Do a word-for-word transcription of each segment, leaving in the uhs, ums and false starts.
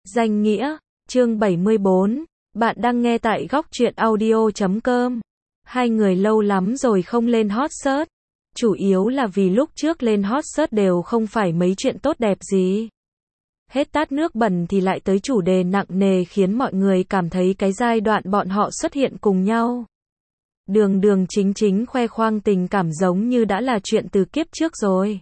Danh nghĩa, chương bảy mươi bốn, bạn đang nghe tại góc truyện audio chấm com. Hai người lâu lắm rồi không lên hot search. Chủ yếu là vì lúc trước lên hot search đều không phải mấy chuyện tốt đẹp gì. Hết tát nước bẩn thì lại tới chủ đề nặng nề khiến mọi người cảm thấy cái giai đoạn bọn họ xuất hiện cùng nhau. Đường đường chính chính khoe khoang tình cảm giống như đã là chuyện từ kiếp trước rồi.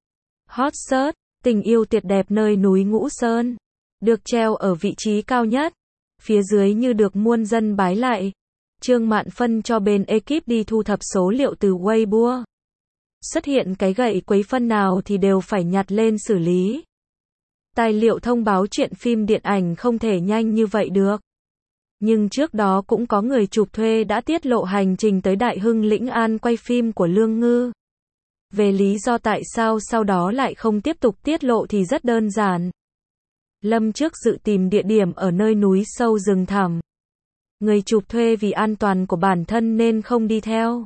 Hot search, tình yêu tuyệt đẹp nơi núi Ngũ Sơn. Được treo ở vị trí cao nhất. Phía dưới như được muôn dân bái lại. Trương Mạn phân cho bên ekip đi thu thập số liệu từ Weibo. Xuất hiện cái gậy quấy phân nào thì đều phải nhặt lên xử lý. Tài liệu thông báo chuyện phim điện ảnh không thể nhanh như vậy được. Nhưng trước đó cũng có người chụp thuê đã tiết lộ hành trình tới Đại Hưng Lĩnh An quay phim của Lương Ngư. Về lý do tại sao sau đó lại không tiếp tục tiết lộ thì rất đơn giản. Lâm trước dự tìm địa điểm ở nơi núi sâu rừng thẳm. Người chụp thuê vì an toàn của bản thân nên không đi theo.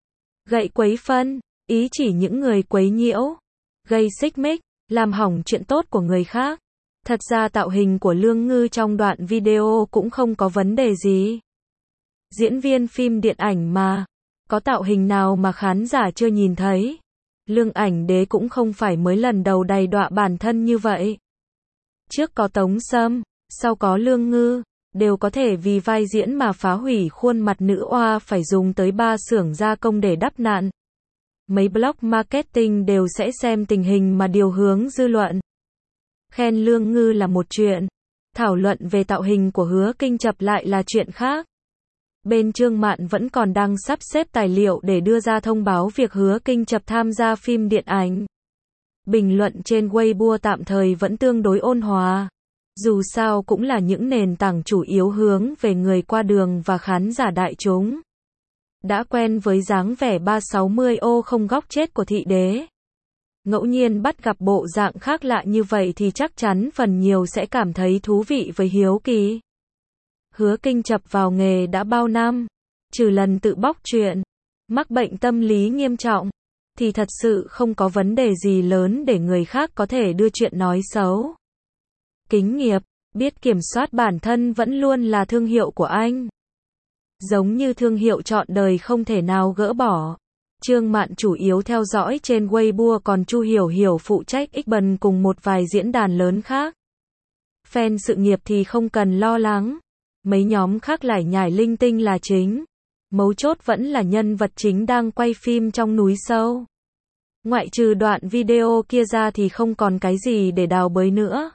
Gậy quấy phân, ý chỉ những người quấy nhiễu, gây xích mích, làm hỏng chuyện tốt của người khác. Thật ra tạo hình của Lương Ngư trong đoạn video cũng không có vấn đề gì. Diễn viên phim điện ảnh mà, có tạo hình nào mà khán giả chưa nhìn thấy. Lương Ảnh Đế cũng không phải mới lần đầu đầy đọa bản thân như vậy. Trước có Tống Sâm, sau có Lương Ngư, đều có thể vì vai diễn mà phá hủy khuôn mặt nữ oa phải dùng tới ba xưởng gia công để đắp nạn. Mấy blog marketing đều sẽ xem tình hình mà điều hướng dư luận. Khen Lương Ngư là một chuyện, thảo luận về tạo hình của Hứa Kinh Chập lại là chuyện khác. Bên Trương Mạn vẫn còn đang sắp xếp tài liệu để đưa ra thông báo việc Hứa Kinh Chập tham gia phim điện ảnh. Bình luận trên Weibo tạm thời vẫn tương đối ôn hòa. Dù sao cũng là những nền tảng chủ yếu hướng về người qua đường và khán giả đại chúng. Đã quen với dáng vẻ ba sáu mươi ô không góc chết của thị đế. Ngẫu nhiên bắt gặp bộ dạng khác lạ như vậy thì chắc chắn phần nhiều sẽ cảm thấy thú vị với hiếu kỳ. Hứa Kinh Chập vào nghề đã bao năm, trừ lần tự bóc chuyện, mắc bệnh tâm lý nghiêm trọng, thì thật sự không có vấn đề gì lớn để người khác có thể đưa chuyện nói xấu. Kính nghiệp, biết kiểm soát bản thân vẫn luôn là thương hiệu của anh. Giống như thương hiệu trọn đời không thể nào gỡ bỏ. Trương Mạn chủ yếu theo dõi trên Weibo còn Chu Hiểu Hiểu phụ trách Xbần cùng một vài diễn đàn lớn khác. Fan sự nghiệp thì không cần lo lắng. Mấy nhóm khác lải nhải linh tinh là chính. Mấu chốt vẫn là nhân vật chính đang quay phim trong núi sâu. Ngoại trừ đoạn video kia ra thì không còn cái gì để đào bới nữa.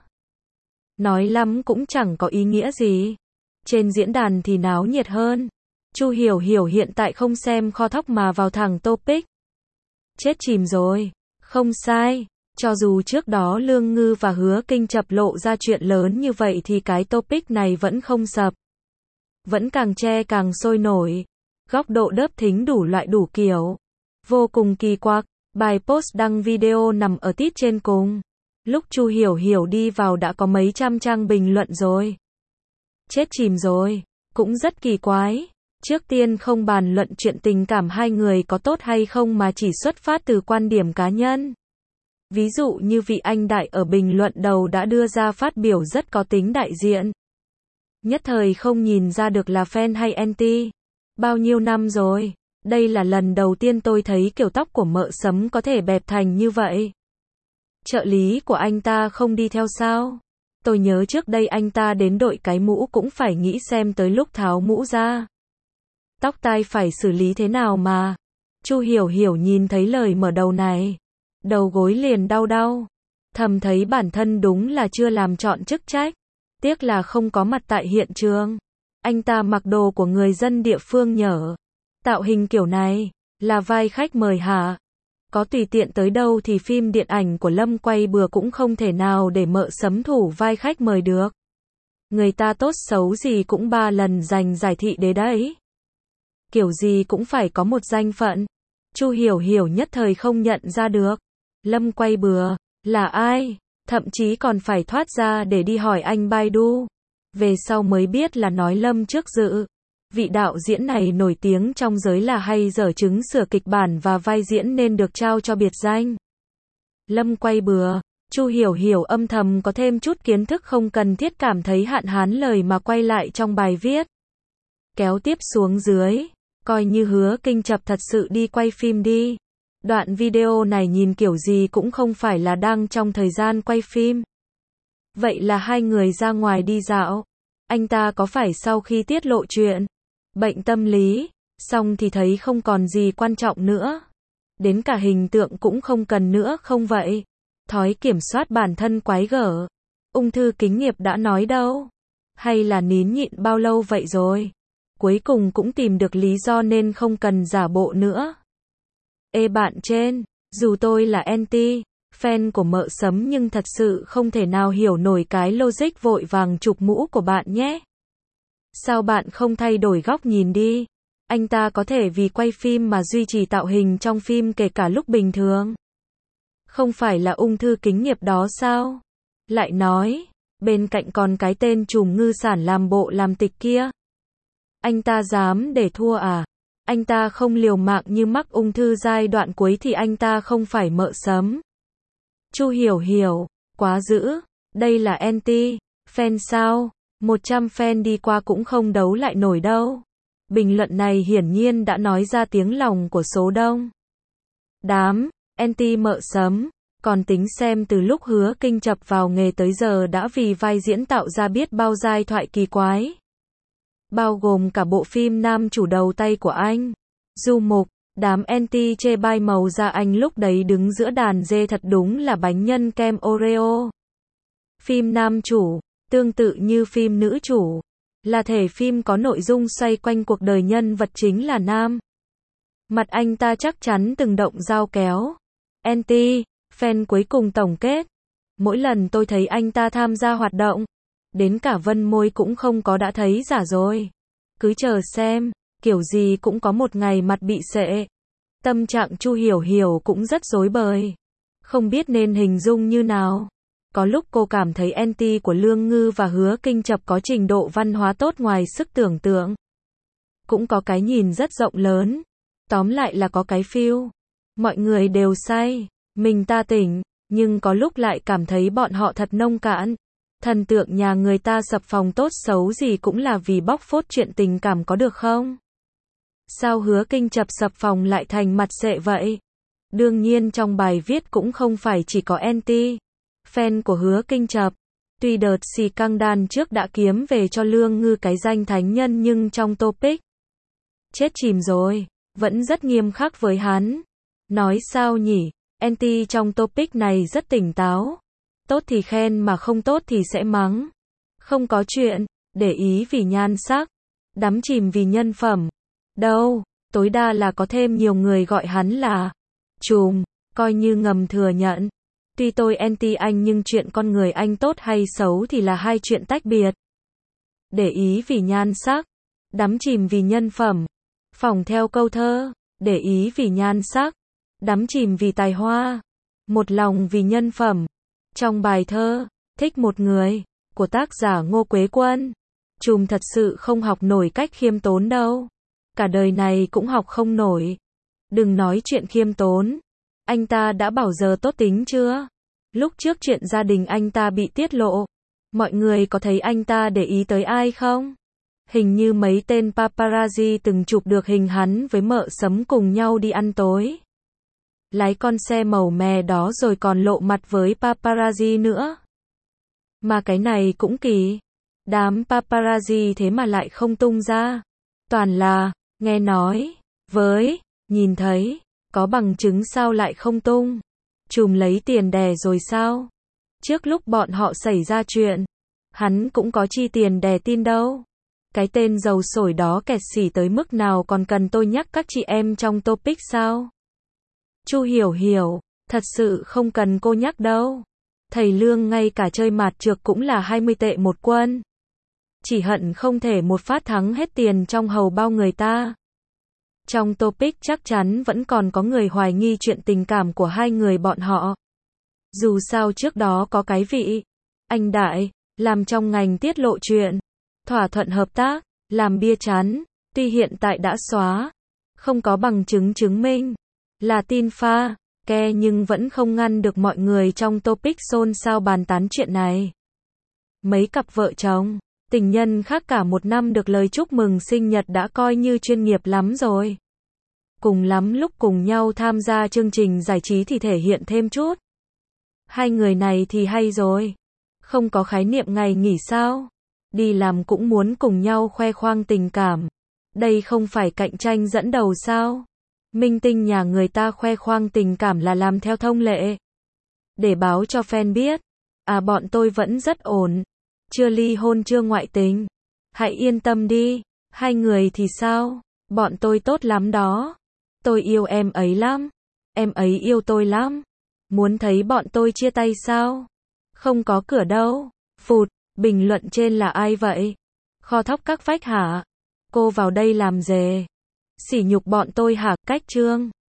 Nói lắm cũng chẳng có ý nghĩa gì. Trên diễn đàn thì náo nhiệt hơn. Chu Hiểu Hiểu hiện tại không xem kho thóc mà vào thẳng topic. Chết chìm rồi. Không sai. Cho dù trước đó Lương Ngư và Hứa Kinh Chập lộ ra chuyện lớn như vậy thì cái topic này vẫn không sập. Vẫn càng che càng sôi nổi. Góc độ đớp thính đủ loại đủ kiểu. Vô cùng kỳ quặc. Bài post đăng video nằm ở tít trên cùng. Lúc Chu Hiểu Hiểu đi vào đã có mấy trăm trang bình luận rồi. Chết chìm rồi. Cũng rất kỳ quái. Trước tiên không bàn luận chuyện tình cảm hai người có tốt hay không mà chỉ xuất phát từ quan điểm cá nhân. Ví dụ như vị anh đại ở bình luận đầu đã đưa ra phát biểu rất có tính đại diện. Nhất thời không nhìn ra được là fan hay anti. Bao nhiêu năm rồi, đây là lần đầu tiên tôi thấy kiểu tóc của Mợ Sấm có thể bẹp thành như vậy. Trợ lý của anh ta không đi theo sao? Tôi nhớ trước đây anh ta đến đội cái mũ cũng phải nghĩ xem tới lúc tháo mũ ra. Tóc tai phải xử lý thế nào mà. Chu Hiểu Hiểu nhìn thấy lời mở đầu này. Đầu gối liền đau đau. Thầm thấy bản thân đúng là chưa làm trọn chức trách. Tiếc là không có mặt tại hiện trường. Anh ta mặc đồ của người dân địa phương nhở. Tạo hình kiểu này, là vai khách mời hả? Có tùy tiện tới đâu thì phim điện ảnh của Lâm quay bừa cũng không thể nào để Mợ Sấm thủ vai khách mời được. Người ta tốt xấu gì cũng ba lần giành giải thị đế đấy. Kiểu gì cũng phải có một danh phận. Chu Hiểu Hiểu nhất thời không nhận ra được. Lâm quay bừa, là ai? Thậm chí còn phải thoát ra để đi hỏi anh Baidu. Về sau mới biết là nói Lâm trước dự. Vị đạo diễn này nổi tiếng trong giới là hay dở chứng sửa kịch bản và vai diễn nên được trao cho biệt danh. Lâm quay bừa, Chu Hiểu Hiểu âm thầm có thêm chút kiến thức không cần thiết cảm thấy hạn hán lời mà quay lại trong bài viết. Kéo tiếp xuống dưới, coi như Hứa Kinh Chập thật sự đi quay phim đi. Đoạn video này nhìn kiểu gì cũng không phải là đang trong thời gian quay phim. Vậy là hai người ra ngoài đi dạo. Anh ta có phải sau khi tiết lộ chuyện bệnh tâm lý, xong thì thấy không còn gì quan trọng nữa. Đến cả hình tượng cũng không cần nữa không vậy? Thói kiểm soát bản thân quái gở. Ung thư kính nghiệp đã nói đâu. Hay là nín nhịn bao lâu vậy rồi? Cuối cùng cũng tìm được lý do nên không cần giả bộ nữa. Ê bạn trên, dù tôi là anti fan của Mợ Sấm nhưng thật sự không thể nào hiểu nổi cái logic vội vàng chụp mũ của bạn nhé. Sao bạn không thay đổi góc nhìn đi? Anh ta có thể vì quay phim mà duy trì tạo hình trong phim kể cả lúc bình thường. Không phải là ung thư kính nghiệp đó sao? Lại nói, bên cạnh còn cái tên trùm ngư sản làm bộ làm tịch kia. Anh ta dám để thua à? Anh ta không liều mạng như mắc ung thư giai đoạn cuối thì anh ta không phải Mợ Sấm. Chu Hiểu Hiểu, quá dữ, đây là anti fan sao? một trăm fan đi qua cũng không đấu lại nổi đâu. Bình luận này hiển nhiên đã nói ra tiếng lòng của số đông. Đám anti Mợ Sấm, còn tính xem từ lúc Hứa Kinh Chập vào nghề tới giờ đã vì vai diễn tạo ra biết bao giai thoại kỳ quái. Bao gồm cả bộ phim nam chủ đầu tay của anh. Du Mục, đám anti chê bai màu da anh lúc đấy đứng giữa đàn dê thật đúng là bánh nhân kem Oreo. Phim nam chủ, tương tự như phim nữ chủ, là thể phim có nội dung xoay quanh cuộc đời nhân vật chính là nam. Mặt anh ta chắc chắn từng động dao kéo. Anti fan cuối cùng tổng kết. Mỗi lần tôi thấy anh ta tham gia hoạt động, đến cả vân môi cũng không có đã thấy giả rồi. Cứ chờ xem, kiểu gì cũng có một ngày mặt bị sệ. Tâm trạng Chu Hiểu Hiểu cũng rất rối bời. Không biết nên hình dung như nào. Có lúc cô cảm thấy anti của Lương Ngư và Hứa Kinh Chập có trình độ văn hóa tốt ngoài sức tưởng tượng. Cũng có cái nhìn rất rộng lớn. Tóm lại là có cái feel. Mọi người đều say, mình ta tỉnh, nhưng có lúc lại cảm thấy bọn họ thật nông cạn. Thần tượng nhà người ta sập phòng tốt xấu gì cũng là vì bóc phốt chuyện tình cảm có được không? Sao Hứa Kinh Chập sập phòng lại thành mặt sệ vậy? Đương nhiên trong bài viết cũng không phải chỉ có anti fan của Hứa Kinh Chập. Tuy đợt xì căng đan trước đã kiếm về cho Lương Ngư cái danh thánh nhân nhưng trong topic chết chìm rồi, vẫn rất nghiêm khắc với hắn. Nói sao nhỉ? Anti trong topic này rất tỉnh táo. Tốt thì khen mà không tốt thì sẽ mắng. Không có chuyện để ý vì nhan sắc, đắm chìm vì nhân phẩm. Đâu, tối đa là có thêm nhiều người gọi hắn là trùm, coi như ngầm thừa nhận. Tuy tôi anti anh nhưng chuyện con người anh tốt hay xấu thì là hai chuyện tách biệt. Để ý vì nhan sắc, đắm chìm vì nhân phẩm. Phỏng theo câu thơ, để ý vì nhan sắc, đắm chìm vì tài hoa, một lòng vì nhân phẩm. Trong bài thơ, thích một người, của tác giả Ngô Quế Quân, trùm thật sự không học nổi cách khiêm tốn đâu. Cả đời này cũng học không nổi. Đừng nói chuyện khiêm tốn. Anh ta đã bảo giờ tốt tính chưa? Lúc trước chuyện gia đình anh ta bị tiết lộ, mọi người có thấy anh ta để ý tới ai không? Hình như mấy tên paparazzi từng chụp được hình hắn với Mợ Sấm cùng nhau đi ăn tối. Lái con xe màu mè đó rồi còn lộ mặt với paparazzi nữa. Mà cái này cũng kỳ. Đám paparazzi thế mà lại không tung ra. Toàn là, nghe nói, với, nhìn thấy, có bằng chứng sao lại không tung. Trùm lấy tiền đè rồi sao? Trước lúc bọn họ xảy ra chuyện, hắn cũng có chi tiền đè tin đâu. Cái tên dầu sổi đó kẹt xỉ tới mức nào còn cần tôi nhắc các chị em trong topic sao? Chu Hiểu Hiểu, thật sự không cần cô nhắc đâu. Thầy Lương ngay cả chơi mạt trược cũng là hai mươi tệ một quân. Chỉ hận không thể một phát thắng hết tiền trong hầu bao người ta. Trong topic chắc chắn vẫn còn có người hoài nghi chuyện tình cảm của hai người bọn họ. Dù sao trước đó có cái vị anh Đại làm trong ngành tiết lộ chuyện thỏa thuận hợp tác làm bia chắn, tuy hiện tại đã xóa, không có bằng chứng chứng minh, là tin pha, Ke nhưng vẫn không ngăn được mọi người trong topic xôn xao bàn tán chuyện này. Mấy cặp vợ chồng, tình nhân khác cả một năm được lời chúc mừng sinh nhật đã coi như chuyên nghiệp lắm rồi. Cùng lắm lúc cùng nhau tham gia chương trình giải trí thì thể hiện thêm chút. Hai người này thì hay rồi. Không có khái niệm ngày nghỉ sao? Đi làm cũng muốn cùng nhau khoe khoang tình cảm. Đây không phải cạnh tranh dẫn đầu sao? Minh tinh nhà người ta khoe khoang tình cảm là làm theo thông lệ. Để báo cho fan biết. À bọn tôi vẫn rất ổn. Chưa ly hôn chưa ngoại tình. Hãy yên tâm đi. Hai người thì sao? Bọn tôi tốt lắm đó. Tôi yêu em ấy lắm. Em ấy yêu tôi lắm. Muốn thấy bọn tôi chia tay sao? Không có cửa đâu. Phụt, bình luận trên là ai vậy? Kho thóc các phách hả? Cô vào đây làm gì? Sỉ nhục bọn tôi hả? Cách trương.